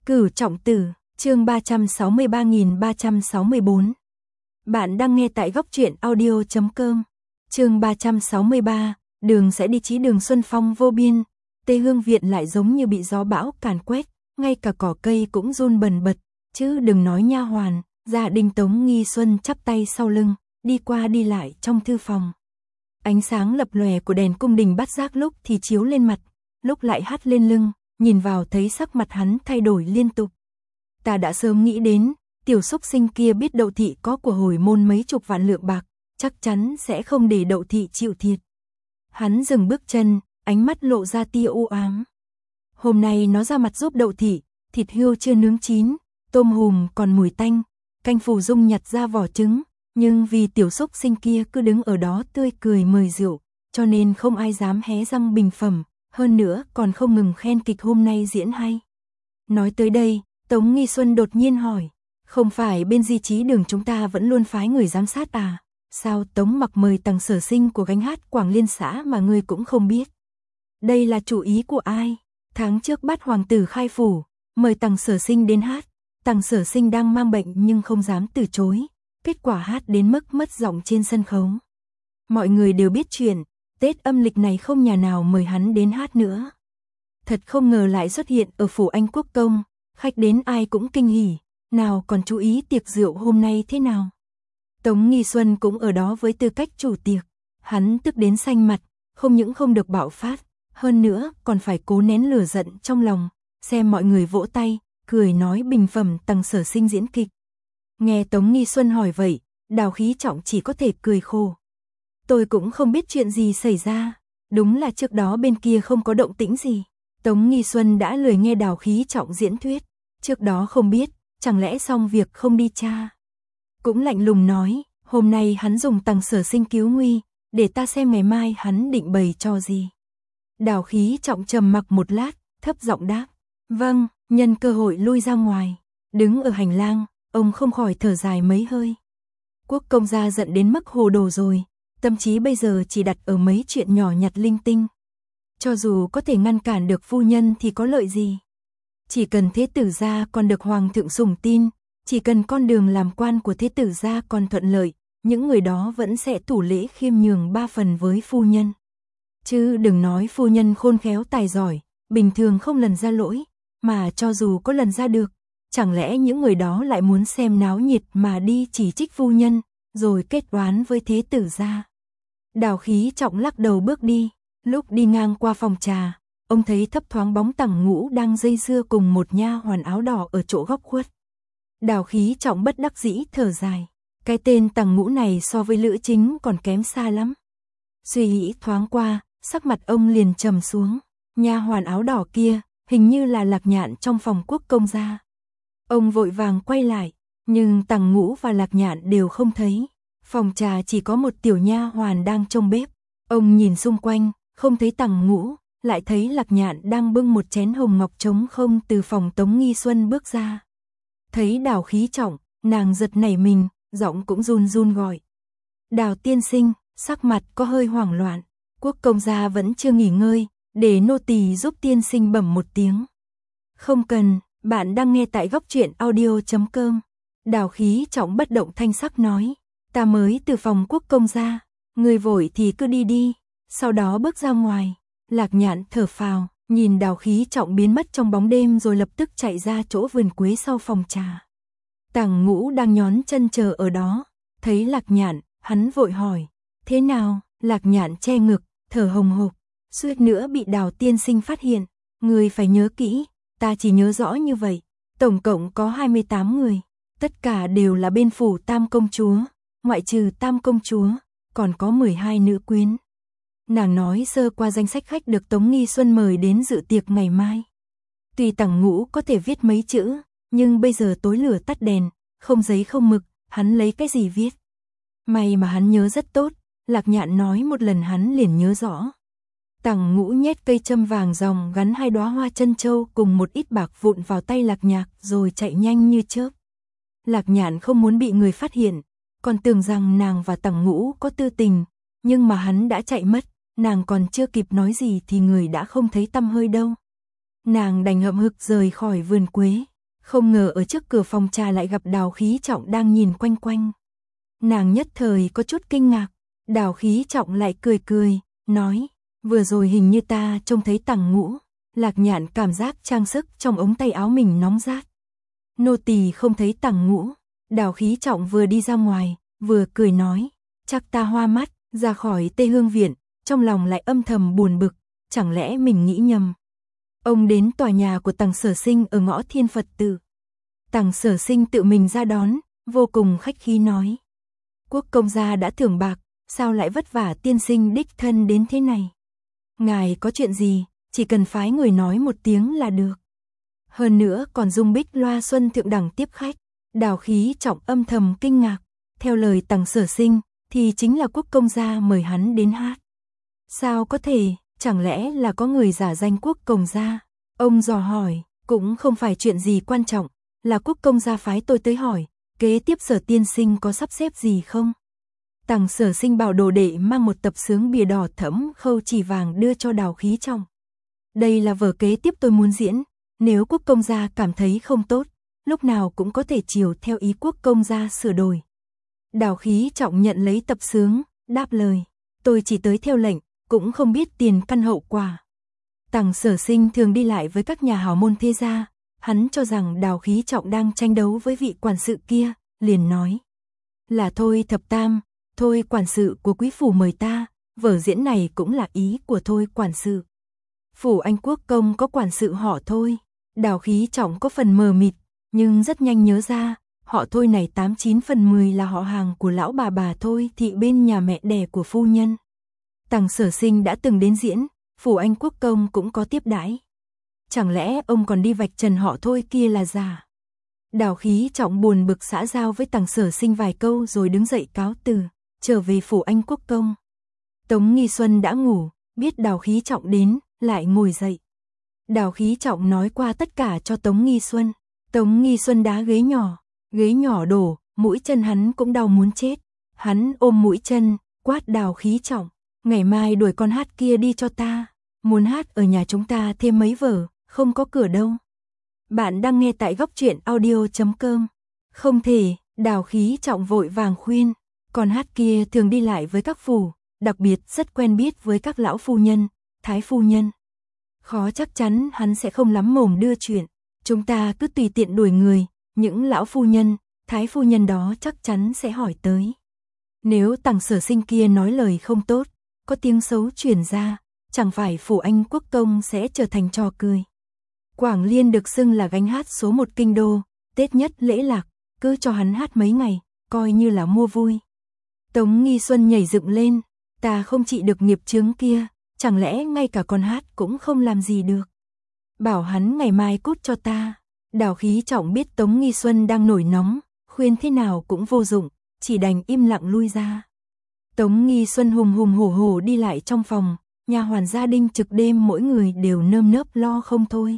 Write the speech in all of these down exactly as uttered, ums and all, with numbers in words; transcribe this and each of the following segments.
Cửu trọng tử, chương ba trăm sáu mươi ba nghìn ba trăm sáu mươi bốn. Bạn đang nghe tại góc truyện audio chấm com. Chương ba trăm sáu mươi ba, đường sẽ đi chí đường xuân phong vô biên, Tê Hương viện lại giống như bị gió bão càn quét, ngay cả cỏ cây cũng run bần bật, chứ đừng nói nha hoàn. Gia đình Tống Nghi Xuân chắp tay sau lưng, đi qua đi lại trong thư phòng. Ánh sáng lập lòe của đèn cung đình Bát Giác lúc thì chiếu lên mặt, lúc lại hắt lên lưng, nhìn vào thấy sắc mặt hắn thay đổi liên tục. Ta đã sớm nghĩ đến, tiểu xúc sinh kia biết Đậu thị có của hồi môn mấy chục vạn lượng bạc, chắc chắn sẽ không để Đậu thị chịu thiệt. Hắn dừng bước chân, ánh mắt lộ ra tia u ám. Hôm nay nó ra mặt giúp Đậu thị, thịt hươu chưa nướng chín, tôm hùm còn mùi tanh, canh phù dung nhặt ra vỏ trứng, nhưng vì tiểu xúc sinh kia cứ đứng ở đó tươi cười mời rượu, cho nên không ai dám hé răng bình phẩm, hơn nữa còn không ngừng khen kịch hôm nay diễn hay. Nói tới đây, Tống Nghi Xuân đột nhiên hỏi, không phải bên Di Chí Đường chúng ta vẫn luôn phái người giám sát à? Sao Tống Mặc mời Tằng Sở Sinh của gánh hát Quảng Liên xã mà ngươi cũng không biết? Đây là chủ ý của ai? Tháng trước bắt hoàng tử khai phủ, mời Tằng Sở Sinh đến hát, Tằng Sở Sinh đang mang bệnh nhưng không dám từ chối, kết quả hát đến mức mất giọng trên sân khấu. Mọi người đều biết chuyện, Tết âm lịch này không nhà nào mời hắn đến hát nữa. Thật không ngờ lại xuất hiện ở phủ Anh Quốc công, khách đến ai cũng kinh hỉ, nào còn chú ý tiệc rượu hôm nay thế nào. Tống Nghi Xuân cũng ở đó với tư cách chủ tiệc, hắn tức đến xanh mặt, không những không được bạo phát, hơn nữa còn phải cố nén lửa giận trong lòng, xem mọi người vỗ tay, cười nói bình phẩm Tằng Sở Sinh diễn kịch. Nghe Tống Nghi Xuân hỏi vậy, Đào Khí Trọng chỉ có thể cười khổ. Tôi cũng không biết chuyện gì xảy ra, đúng là trước đó bên kia không có động tĩnh gì. Tống Nghi Xuân đã lười nghe Đào Khí Trọng diễn thuyết, trước đó không biết, chẳng lẽ xong việc không đi tra. Cũng lạnh lùng nói, hôm nay hắn dùng Tằng Sở Sinh cứu nguy, để ta xem ngày mai hắn định bày cho gì. Đào Khí Trọng trầm mặc một lát, thấp giọng đáp, vâng, nhân cơ hội lui ra ngoài. Đứng ở hành lang, ông không khỏi thở dài mấy hơi. Quốc công gia giận đến mức hồ đồ rồi, tâm trí bây giờ chỉ đặt ở mấy chuyện nhỏ nhặt linh tinh. Cho dù có thể ngăn cản được phu nhân thì có lợi gì? Chỉ cần thế tử gia còn được hoàng thượng sủng tin, chỉ cần con đường làm quan của thế tử gia còn thuận lợi, những người đó vẫn sẽ thủ lễ khiêm nhường ba phần với phu nhân. Chứ đừng nói phu nhân khôn khéo tài giỏi, bình thường không lần ra lỗi, mà cho dù có lần ra được, chẳng lẽ những người đó lại muốn xem náo nhiệt mà đi chỉ trích phu nhân, rồi kết oán với thế tử gia. Đào Khí Trọng lắc đầu bước đi, lúc đi ngang qua phòng trà, ông thấy thấp thoáng bóng Tằng Ngũ đang dây dưa cùng một nha hoàn áo đỏ ở chỗ góc khuất. Đào Khí Trọng bất đắc dĩ thở dài, cái tên Tằng Ngũ này so với Lữ Chính còn kém xa lắm. Suy nghĩ thoáng qua, sắc mặt ông liền trầm xuống, nha hoàn áo đỏ kia, hình như là Lạc Nhạn trong phòng quốc công gia. Ông vội vàng quay lại, nhưng Tằng Ngũ và Lạc Nhạn đều không thấy. Phòng trà chỉ có một tiểu nha hoàn đang trông bếp. Ông nhìn xung quanh, không thấy Tằng Ngũ, lại thấy Lạc Nhạn đang bưng một chén hồng ngọc trống không từ phòng Tống Nghi Xuân bước ra. Thấy Đào Khí Trọng, nàng giật nảy mình, giọng cũng run run gọi. Đào tiên sinh, sắc mặt có hơi hoảng loạn, quốc công gia vẫn chưa nghỉ ngơi, để nô tỳ giúp tiên sinh bẩm một tiếng. Không cần, bạn đang nghe tại góc truyện audio chấm com. Đào Khí Trọng bất động thanh sắc nói, ta mới từ phòng quốc công ra, người vội thì cứ đi đi, sau đó bước ra ngoài. Lạc Nhạn thở phào, nhìn Đào Khí Trọng biến mất trong bóng đêm rồi lập tức chạy ra chỗ vườn quế sau phòng trà. Tằng Ngũ đang nhón chân chờ ở đó, thấy Lạc Nhạn, hắn vội hỏi, thế nào? Lạc Nhạn che ngực, thở hồng hộc, suýt nữa bị Đào tiên sinh phát hiện, người phải nhớ kỹ, ta chỉ nhớ rõ như vậy, tổng cộng có hai mươi tám người, tất cả đều là bên phủ Tam công chúa, ngoại trừ Tam công chúa, còn có mười hai nữ quyến. Nàng nói sơ qua danh sách khách được Tống Nghi Xuân mời đến dự tiệc ngày mai. Tuy Tằng Ngũ có thể viết mấy chữ, nhưng bây giờ tối lửa tắt đèn, không giấy không mực, hắn lấy cái gì viết? May mà hắn nhớ rất tốt, Lạc Nhạn nói một lần hắn liền nhớ rõ. Tằng Ngũ nhét cây châm vàng ròng gắn hai đóa hoa chân châu cùng một ít bạc vụn vào tay Lạc Nhạc rồi chạy nhanh như chớp. Lạc Nhạn không muốn bị người phát hiện, còn tưởng rằng nàng và Tằng Ngũ có tư tình, nhưng mà hắn đã chạy mất, nàng còn chưa kịp nói gì thì người đã không thấy tăm hơi đâu. Nàng đành hậm hực rời khỏi vườn quế. Không ngờ ở trước cửa phòng trà lại gặp Đào Khí Trọng đang nhìn quanh quanh. Nàng nhất thời có chút kinh ngạc, Đào Khí Trọng lại cười cười, nói, vừa rồi hình như ta trông thấy Tằng Ngũ. Lạc Nhạn cảm giác trang sức trong ống tay áo mình nóng rát. Nô tỳ không thấy Tằng Ngũ. Đào Khí Trọng vừa đi ra ngoài, vừa cười nói, chắc ta hoa mắt. Ra khỏi Tê Hương Viện, trong lòng lại âm thầm buồn bực, chẳng lẽ mình nghĩ nhầm. Ông đến tòa nhà của Tằng Sở Sinh ở ngõ Thiên Phật Tự. Tằng Sở Sinh tự mình ra đón, vô cùng khách khí nói, Quốc công gia đã thưởng bạc, sao lại vất vả tiên sinh đích thân đến thế này? Ngài có chuyện gì, chỉ cần phái người nói một tiếng là được. Hơn nữa còn dung bích loa xuân thượng đẳng tiếp khách. Đào Khí Trọng âm thầm kinh ngạc, theo lời Tằng Sở Sinh thì chính là quốc công gia mời hắn đến hát. Sao có thể, chẳng lẽ là có người giả danh quốc công gia? Ông dò hỏi, cũng không phải chuyện gì quan trọng, là quốc công gia phái tôi tới hỏi, kế tiếp Sở tiên sinh có sắp xếp gì không? Tằng Sở Sinh bảo đồ đệ mang một tập sướng bìa đỏ thẫm khâu chỉ vàng đưa cho Đào Khí Trọng. Đây là vở kế tiếp tôi muốn diễn, nếu quốc công gia cảm thấy không tốt, lúc nào cũng có thể chiều theo ý quốc công gia sửa đổi. Đào Khí Trọng nhận lấy tập sướng, đáp lời, tôi chỉ tới theo lệnh, cũng không biết tiền căn hậu quả. Tằng Sở Sinh thường đi lại với các nhà hào môn thế gia, hắn cho rằng Đào Khí Trọng đang tranh đấu với vị quản sự kia, liền nói, là Thôi Thập Tam, Thôi quản sự của quý phủ mời ta, vở diễn này cũng là ý của Thôi quản sự. Phủ Anh Quốc công có quản sự họ Thôi. Đào Khí Trọng có phần mờ mịt, nhưng rất nhanh nhớ ra, họ Thôi này tám chín phần mười là họ hàng của lão bà bà Thôi thị bên nhà mẹ đẻ của phu nhân. Tằng Sở Sinh đã từng đến diễn, Phủ Anh Quốc công cũng có tiếp đãi. Chẳng lẽ ông còn đi vạch trần họ Thôi kia là giả? Đào Khí Trọng buồn bực xã giao với Tằng Sở Sinh vài câu rồi đứng dậy cáo từ, trở về Phủ Anh Quốc công. Tống Nghi Xuân đã ngủ, biết Đào Khí Trọng đến, lại ngồi dậy. Đào Khí Trọng nói qua tất cả cho Tống Nghi Xuân. Tống Nghi Xuân đá ghế nhỏ, ghế nhỏ đổ, mũi chân hắn cũng đau muốn chết. Hắn ôm mũi chân, quát Đào Khí Trọng, ngày mai đuổi con hát kia đi cho ta. Muốn hát ở nhà chúng ta thêm mấy vở, không có cửa đâu. Bạn đang nghe tại góc truyện audio chấm com. Không thể, Đào Khí Trọng vội vàng khuyên, con hát kia thường đi lại với các phủ, đặc biệt rất quen biết với các lão phu nhân, thái phu nhân. Khó chắc chắn hắn sẽ không lắm mồm đưa chuyện, chúng ta cứ tùy tiện đuổi người, những lão phu nhân, thái phu nhân đó chắc chắn sẽ hỏi tới. Nếu Tằng Sở Sinh kia nói lời không tốt, có tiếng xấu truyền ra, chẳng phải Phủ Anh Quốc công sẽ trở thành trò cười. Quảng Liên được xưng là gánh hát số một kinh đô, Tết nhất lễ lạc, cứ cho hắn hát mấy ngày, coi như là mua vui. Tống Nghi Xuân nhảy dựng lên, ta không trị được nghiệp chướng kia, chẳng lẽ ngay cả con hát cũng không làm gì được. Bảo hắn ngày mai cút cho ta. Đào Khí Trọng biết Tống Nghi Xuân đang nổi nóng, khuyên thế nào cũng vô dụng, chỉ đành im lặng lui ra. Tống Nghi Xuân hùng hùng hổ hổ đi lại trong phòng, nhà hoàn gia đình trực đêm mỗi người đều nơm nớp lo không thôi.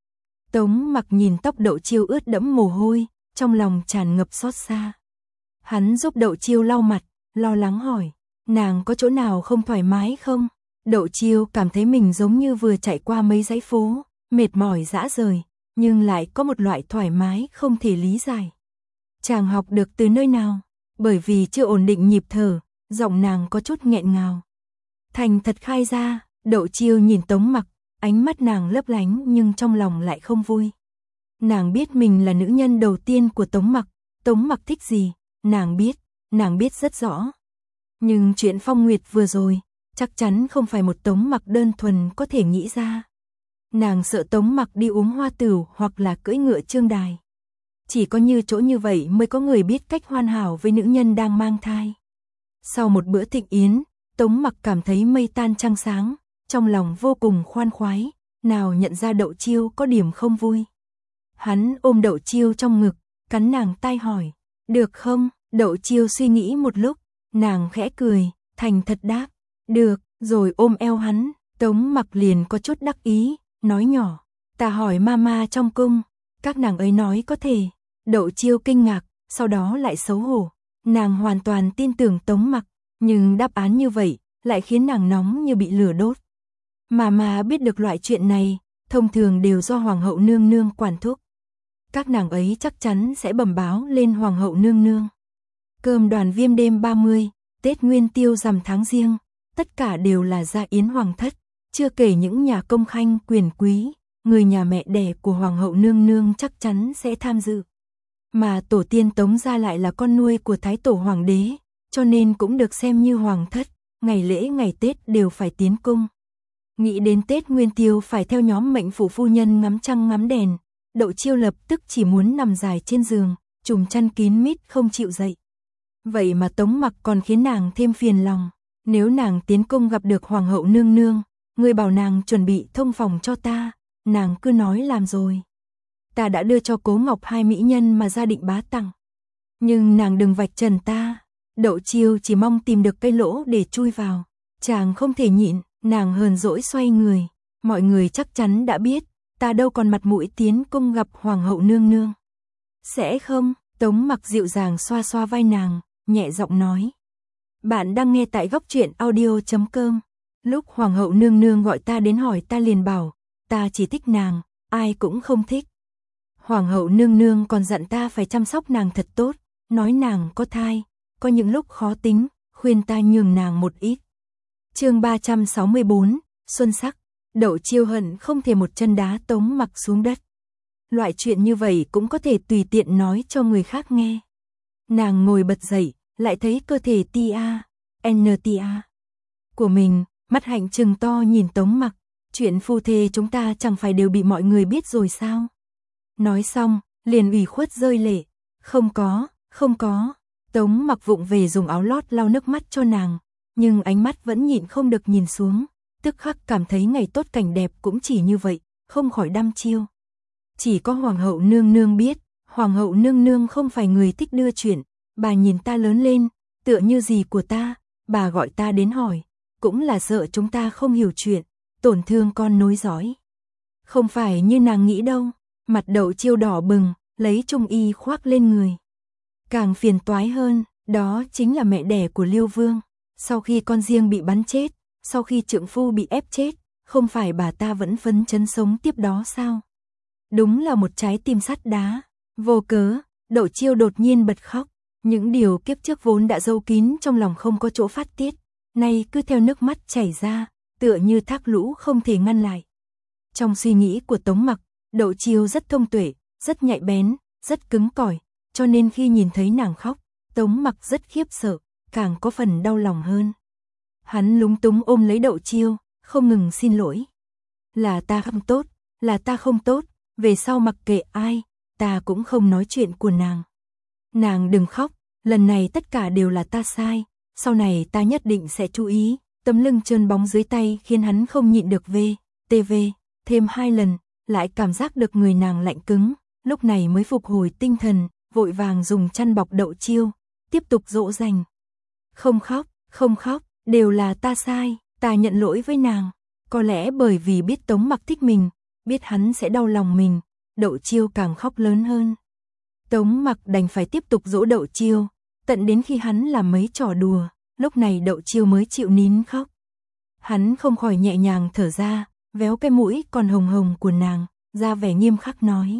Tống Mặc nhìn tóc Đậu Chiêu ướt đẫm mồ hôi, trong lòng tràn ngập xót xa. Hắn giúp Đậu Chiêu lau mặt, lo lắng hỏi, nàng có chỗ nào không thoải mái không? Đậu Chiêu cảm thấy mình giống như vừa chạy qua mấy dãy phố, mệt mỏi rã rời, nhưng lại có một loại thoải mái không thể lý giải. Chàng học được từ nơi nào? Bởi vì chưa ổn định nhịp thở, giọng nàng có chút nghẹn ngào. Thành thật khai ra, Đậu Chiêu nhìn Tống Mặc, ánh mắt nàng lấp lánh nhưng trong lòng lại không vui. Nàng biết mình là nữ nhân đầu tiên của Tống Mặc, Tống Mặc thích gì, nàng biết, nàng biết rất rõ. Nhưng chuyện Phong Nguyệt vừa rồi, chắc chắn không phải một Tống Mặc đơn thuần có thể nghĩ ra. Nàng sợ Tống Mặc đi uống hoa tửu hoặc là cưỡi ngựa trương đài. Chỉ có như chỗ như vậy mới có người biết cách hoàn hảo với nữ nhân đang mang thai. Sau một bữa thịnh yến, Tống Mặc cảm thấy mây tan trăng sáng, trong lòng vô cùng khoan khoái, nào nhận ra Đậu Chiêu có điểm không vui. Hắn ôm Đậu Chiêu trong ngực, cắn nàng tai hỏi, được không? Đậu Chiêu suy nghĩ một lúc, nàng khẽ cười, thành thật đáp, được, rồi ôm eo hắn. Tống Mặc liền có chút đắc ý, nói nhỏ, ta hỏi mama trong cung, các nàng ấy nói có thể. Đậu Chiêu kinh ngạc, sau đó lại xấu hổ. Nàng hoàn toàn tin tưởng Tống Mặc, nhưng đáp án như vậy lại khiến nàng nóng như bị lửa đốt. Mama biết được loại chuyện này, thông thường đều do hoàng hậu nương nương quản thúc. các nàng ấy chắc chắn sẽ bẩm báo lên hoàng hậu nương nương. Cơm đoàn Viêm đêm ba mươi, Tết Nguyên Tiêu rằm tháng Giêng, tất cả đều là gia yến hoàng thất, chưa kể những nhà công khanh quyền quý, người nhà mẹ đẻ của hoàng hậu nương nương chắc chắn sẽ tham dự. Mà tổ tiên Tống gia lại là con nuôi của thái tổ hoàng đế, cho nên cũng được xem như hoàng thất, ngày lễ ngày Tết đều phải tiến cung. Nghĩ đến Tết Nguyên Tiêu phải theo nhóm mệnh phủ phu nhân ngắm trăng ngắm đèn, Đậu Chiêu lập tức chỉ muốn nằm dài trên giường, trùm chăn kín mít không chịu dậy. Vậy mà Tống Mặc còn khiến nàng thêm phiền lòng, nếu nàng tiến cung gặp được hoàng hậu nương nương, người bảo nàng chuẩn bị thông phòng cho ta, nàng cứ nói làm rồi. Ta đã đưa cho Cố Ngọc hai mỹ nhân mà gia định bá tặng. Nhưng nàng đừng vạch trần ta. Đậu Chiêu chỉ mong tìm được cây lỗ để chui vào. Chàng không thể nhịn, nàng hờn dỗi xoay người. Mọi người chắc chắn đã biết, ta đâu còn mặt mũi tiến cung gặp hoàng hậu nương nương. Sẽ không, Tống Mặc dịu dàng xoa xoa vai nàng, nhẹ giọng nói. Bạn đang nghe tại góc truyện audio chấm com. Lúc hoàng hậu nương nương gọi ta đến hỏi ta liền bảo, ta chỉ thích nàng, ai cũng không thích. Hoàng hậu nương nương còn dặn ta phải chăm sóc nàng thật tốt, nói nàng có thai, có những lúc khó tính, khuyên ta nhường nàng một ít. Chương ba trăm sáu mươi bốn, Xuân sắc. Đậu Chiêu hận không thể một chân đá Tống Mặc xuống đất. Loại chuyện như vậy cũng có thể tùy tiện nói cho người khác nghe. Nàng ngồi bật dậy, lại thấy cơ thể tia, ntia của mình, mắt hạnh trừng to nhìn Tống Mặc. Chuyện phu thê chúng ta chẳng phải đều bị mọi người biết rồi sao? Nói xong, liền ủy khuất rơi lệ. Không có, không có. Tống Mặc vụng về dùng áo lót lau nước mắt cho nàng, nhưng ánh mắt vẫn nhịn không được nhìn xuống, tức khắc cảm thấy ngày tốt cảnh đẹp cũng chỉ như vậy, không khỏi đăm chiêu. Chỉ có hoàng hậu nương nương biết, hoàng hậu nương nương không phải người thích đưa chuyện, bà nhìn ta lớn lên, tựa như gì của ta, bà gọi ta đến hỏi, cũng là sợ chúng ta không hiểu chuyện, tổn thương con nối dõi. Không phải như nàng nghĩ đâu. Mặt Đậu Chiêu đỏ bừng, lấy trung y khoác lên người. Càng phiền toái hơn, đó chính là mẹ đẻ của Liêu Vương. Sau khi con riêng bị bắn chết, sau khi trượng phu bị ép chết, không phải bà ta vẫn phấn chấn sống tiếp đó sao? Đúng là một trái tim sắt đá. Vô cớ, Đậu Chiêu đột nhiên bật khóc. Những điều kiếp trước vốn đã giấu kín trong lòng không có chỗ phát tiết, nay cứ theo nước mắt chảy ra, tựa như thác lũ không thể ngăn lại. Trong suy nghĩ của Tống Mặc, Đậu Chiêu rất thông tuệ, rất nhạy bén, rất cứng cỏi, cho nên khi nhìn thấy nàng khóc, Tống Mặc rất khiếp sợ, càng có phần đau lòng hơn. Hắn lúng túng ôm lấy Đậu Chiêu, không ngừng xin lỗi. Là ta không tốt, là ta không tốt, về sau mặc kệ ai, ta cũng không nói chuyện của nàng. Nàng đừng khóc, lần này tất cả đều là ta sai, sau này ta nhất định sẽ chú ý. Tấm lưng trơn bóng dưới tay khiến hắn không nhịn được về, tê vê, thêm hai lần, lại cảm giác được người nàng lạnh cứng, lúc này mới phục hồi tinh thần, vội vàng dùng chăn bọc Đậu Chiêu, tiếp tục dỗ dành. Không khóc, không khóc, đều là ta sai, ta nhận lỗi với nàng. Có lẽ bởi vì biết Tống Mặc thích mình, biết hắn sẽ đau lòng mình, Đậu Chiêu càng khóc lớn hơn. Tống Mặc đành phải tiếp tục dỗ Đậu Chiêu, tận đến khi hắn làm mấy trò đùa, lúc này Đậu Chiêu mới chịu nín khóc. Hắn không khỏi nhẹ nhàng thở ra, véo cái mũi còn hồng hồng của nàng, ra vẻ nghiêm khắc nói.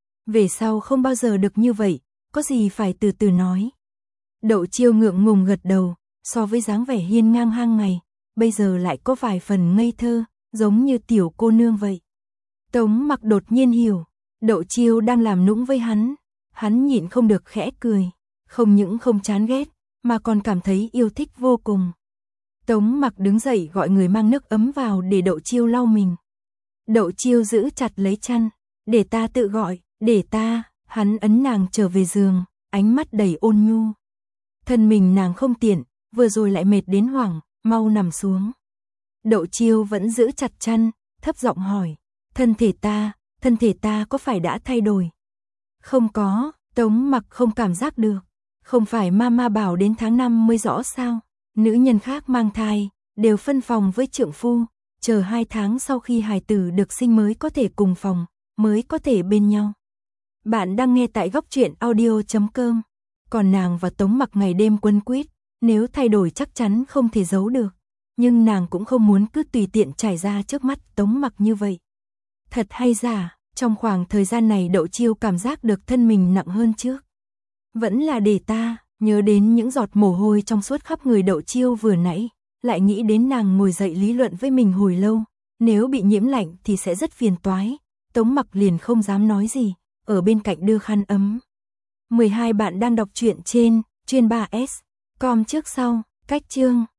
Về sau không bao giờ được như vậy, có gì phải từ từ nói. Đậu Chiêu ngượng ngùng gật đầu, so với dáng vẻ hiên ngang hang ngày, bây giờ lại có vài phần ngây thơ, giống như tiểu cô nương vậy. Tống Mặc đột nhiên hiểu, Đậu Chiêu đang làm nũng với hắn, hắn nhịn không được khẽ cười, không những không chán ghét, mà còn cảm thấy yêu thích vô cùng. Tống Mặc đứng dậy gọi người mang nước ấm vào để Đậu Chiêu lau mình. Đậu Chiêu giữ chặt lấy chăn, để ta tự gọi, để ta, hắn ấn nàng trở về giường, ánh mắt đầy ôn nhu. Thân mình nàng không tiện, vừa rồi lại mệt đến hoảng, mau nằm xuống. Đậu Chiêu vẫn giữ chặt chăn, thấp giọng hỏi, thân thể ta, thân thể ta có phải đã thay đổi? Không có, Tống Mặc không cảm giác được, không phải mama bảo đến tháng năm mới rõ sao? Nữ nhân khác mang thai, đều phân phòng với trượng phu, chờ hai tháng sau khi hài tử được sinh mới có thể cùng phòng, mới có thể bên nhau. Bạn đang nghe tại góc truyện audio chấm com. Còn nàng và Tống Mặc ngày đêm quấn quýt, nếu thay đổi chắc chắn không thể giấu được, nhưng nàng cũng không muốn cứ tùy tiện trải ra trước mắt Tống Mặc như vậy. Thật hay giả, Trong khoảng thời gian này Đậu Chiêu cảm giác được thân mình nặng hơn trước. Vẫn là để ta, nhớ đến những giọt mồ hôi trong suốt khắp người Đậu Chiêu vừa nãy, lại nghĩ đến nàng ngồi dậy lý luận với mình hồi lâu, nếu bị nhiễm lạnh thì sẽ rất phiền toái. Tống Mặc liền không dám nói gì, ở bên cạnh đưa khăn ấm. mười hai bạn đang đọc truyện trên chuyên ba S com trước sau, cách chương